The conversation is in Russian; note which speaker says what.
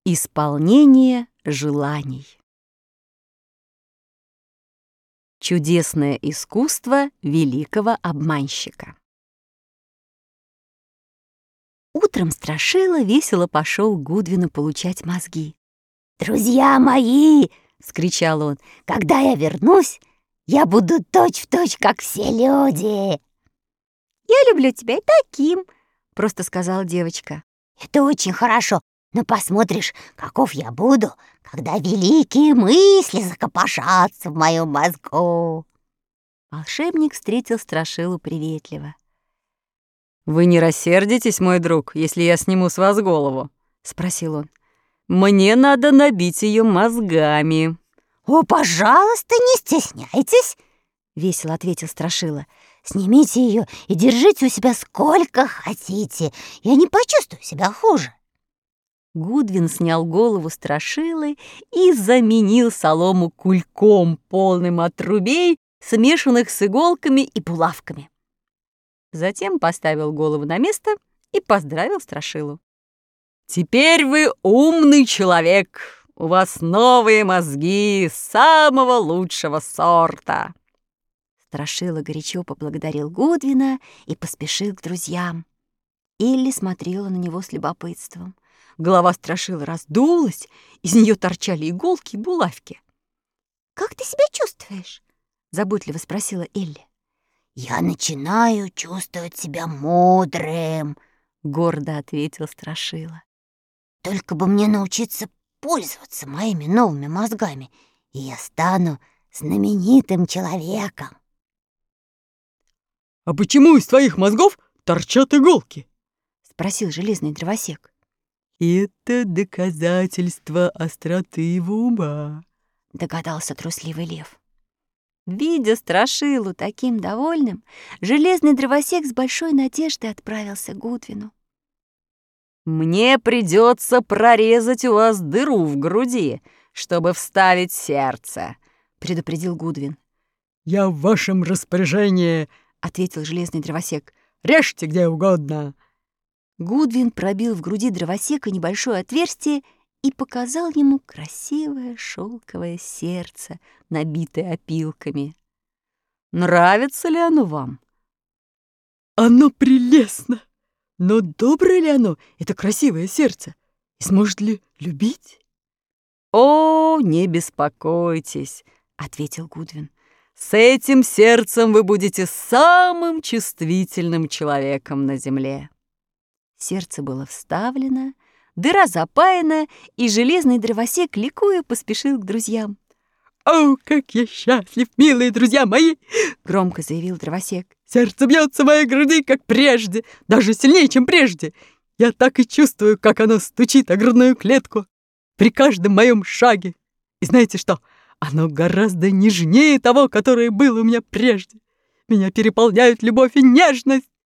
Speaker 1: Исполнение желаний. Чудесное искусство великого обманщика. Утром Страшила весело пошел к Гудвину получать мозги.
Speaker 2: «Друзья мои!» — вскричал он. «Когда я вернусь, я буду точь-в-точь, как все люди!»
Speaker 1: «Я люблю тебя и таким!» — просто сказала девочка.
Speaker 2: «Это очень хорошо, но посмотришь, каков я буду, когда великие мысли закопошатся в моем мозгу!»
Speaker 1: Волшебник встретил Страшилу приветливо. «Вы не рассердитесь, мой друг, если я сниму с вас голову?» — спросил он. «Мне надо набить ее мозгами».
Speaker 2: «О, пожалуйста, не стесняйтесь!» — весело ответил Страшила. «Снимите ее и держите у себя сколько хотите. Я не почувствую себя хуже».
Speaker 1: Гудвин снял голову Страшилы и заменил солому кульком, полным отрубей, смешанных с иголками и булавками. Затем поставил голову на место и поздравил Страшилу. «Теперь вы умный человек, у вас новые мозги самого лучшего сорта». Страшила горячо поблагодарил Гудвина и поспешил к друзьям. Элли смотрела на него с любопытством. Голова Страшилы раздулась, из нее торчали иголки и булавки.
Speaker 2: «Как ты себя чувствуешь?» — заботливо спросила Элли. «Я начинаю чувствовать себя мудрым», — гордо ответил Страшила. «Только бы мне научиться пользоваться моими новыми мозгами, и я стану знаменитым человеком».
Speaker 3: «А почему из твоих мозгов торчат иголки?»
Speaker 1: — спросил железный дровосек.
Speaker 3: «Это доказательство остроты его ума»,
Speaker 1: — догадался трусливый лев. Видя Страшилу таким довольным, железный дровосек с большой надеждой отправился к Гудвину. «Мне придется прорезать у вас дыру в груди, чтобы вставить сердце», — предупредил Гудвин.
Speaker 3: «Я в вашем распоряжении»,
Speaker 1: — ответил железный дровосек.
Speaker 3: «Режьте где угодно».
Speaker 1: Гудвин пробил в груди дровосека небольшое отверстие и показал ему красивое шелковое сердце, набитое опилками. «Нравится ли оно вам?»
Speaker 3: «Оно прелестно! Но доброе ли оно, это красивое сердце? И сможет ли любить?»
Speaker 1: «О, не беспокойтесь», — ответил Гудвин. «С этим сердцем вы будете самым чувствительным человеком на земле». Сердце было вставлено, дыра запаяна, и железный дровосек, ликуя, поспешил к друзьям.
Speaker 3: «О, как я счастлив, милые друзья мои!» —
Speaker 1: громко заявил дровосек.
Speaker 3: «Сердце бьется в моей груди, как прежде, даже сильнее, чем прежде. Я так и чувствую, как оно стучит о грудную клетку при каждом моем шаге. И знаете что? Оно гораздо нежнее того, которое было у меня прежде. Меня переполняют любовь и нежность.